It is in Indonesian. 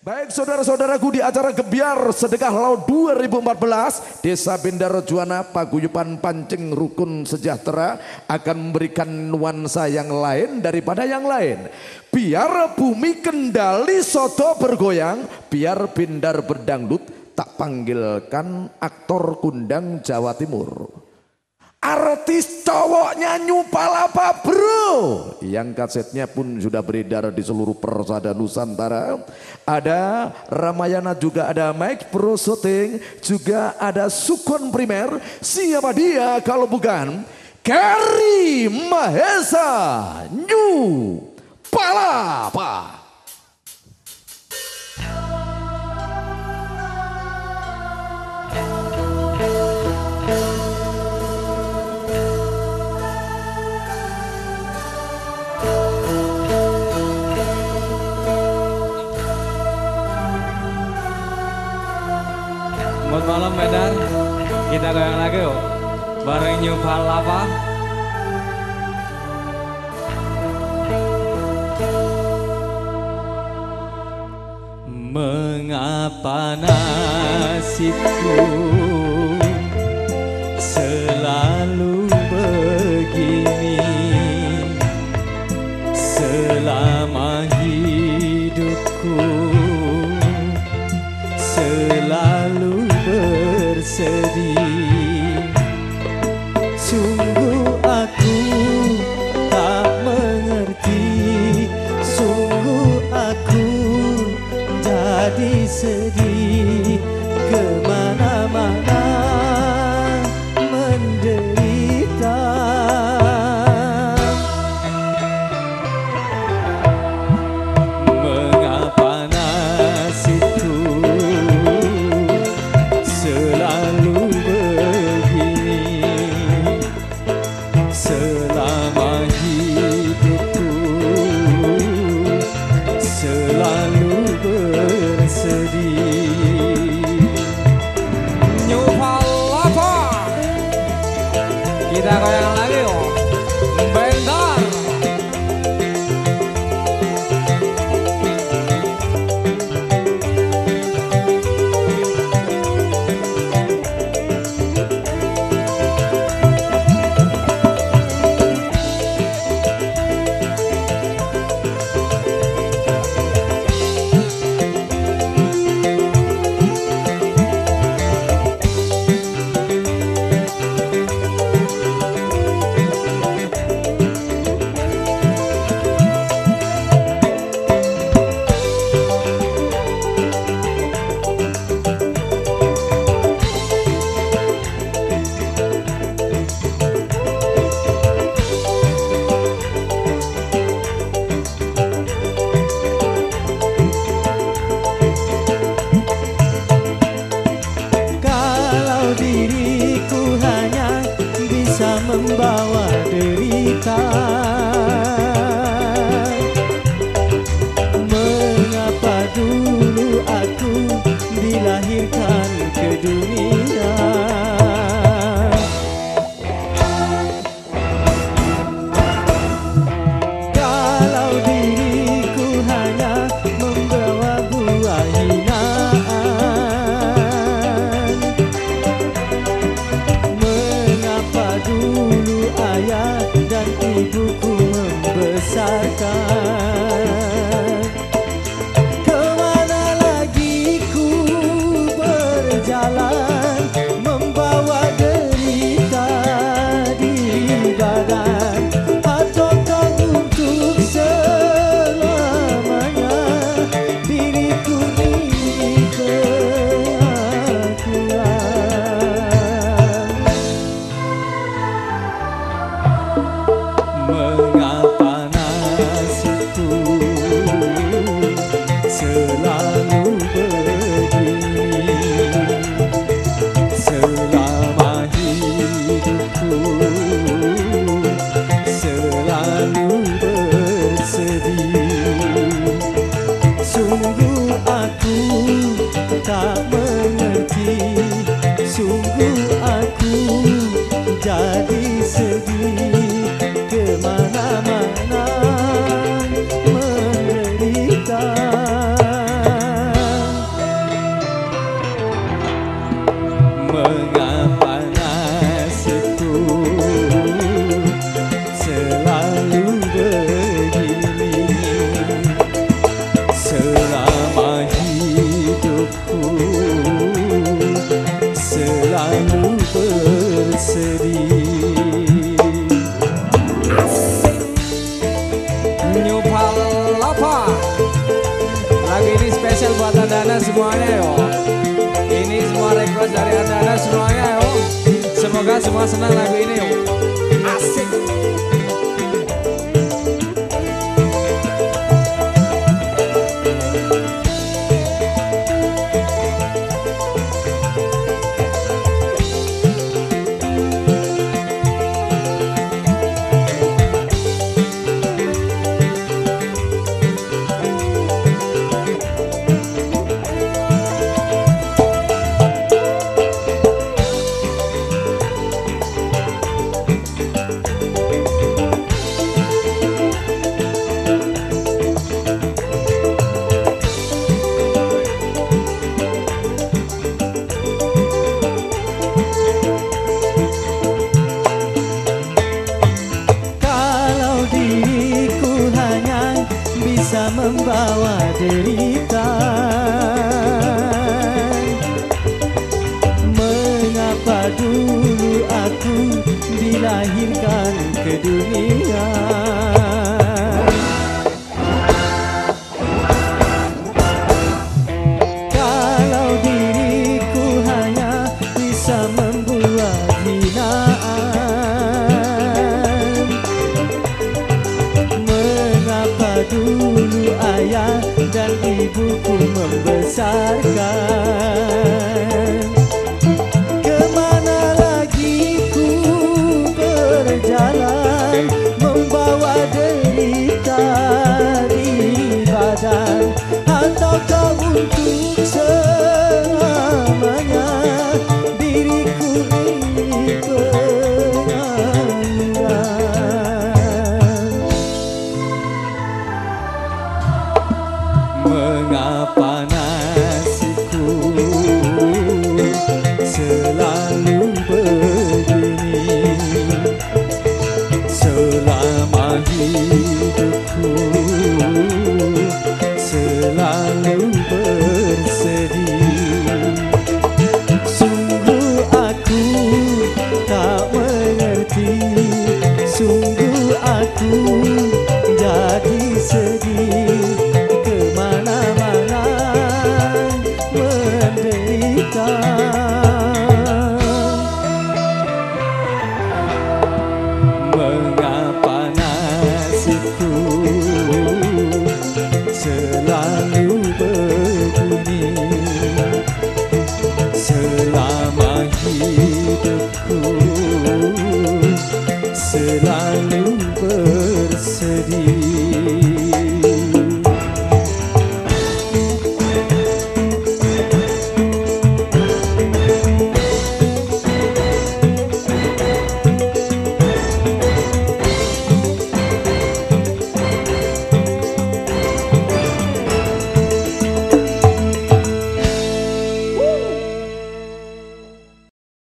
Baik saudara-saudaraku, di acara Gebiar Sedekah Laut 2014 Desa Bendaro Juwana Paguyuban Pancing Rukun Sejahtera akan memberikan nuansa yang lain daripada yang lain. Biar bumi kendali soto bergoyang, biar bindar berdangdut, tak panggilkan aktor kundang Jawa Timur. Artis cowoknya nyupalapa bro, yang kasetnya pun sudah beredar di seluruh persada Nusantara. Ada Ramayana, juga ada Mike Pro Shooting, juga ada Sukon Primer. Siapa dia kalau bukan Kerry Mahesa New Palapa. Selamat malam Medan, kita goyang lagi yuk bareng New Palapa. Mengapa nasibku selalu begini, selama hidupku selalu bersedih. Sungguh aku tak mengerti, sungguh aku jadi sedih, kemana-mana menderita. Mengapa nasibku selalu begini, selama hidupku selalu bersedih. buat anda-anda semuanya yo. Ini semua request dari anda-anda semuanya yo. Semoga semua senang lagu ini yo. Asik. Bisa membawa derita, mengapa dulu aku dilahirkan ke dunia? Kalau diriku hanya bisa membuat hinaan, mengapa dulu ayah dan ibuku membesarkan? Kemana lagi ku berjalan, membawa derita di badan, ataukah untuk selamanya diriku ini pengangguran? Mengapa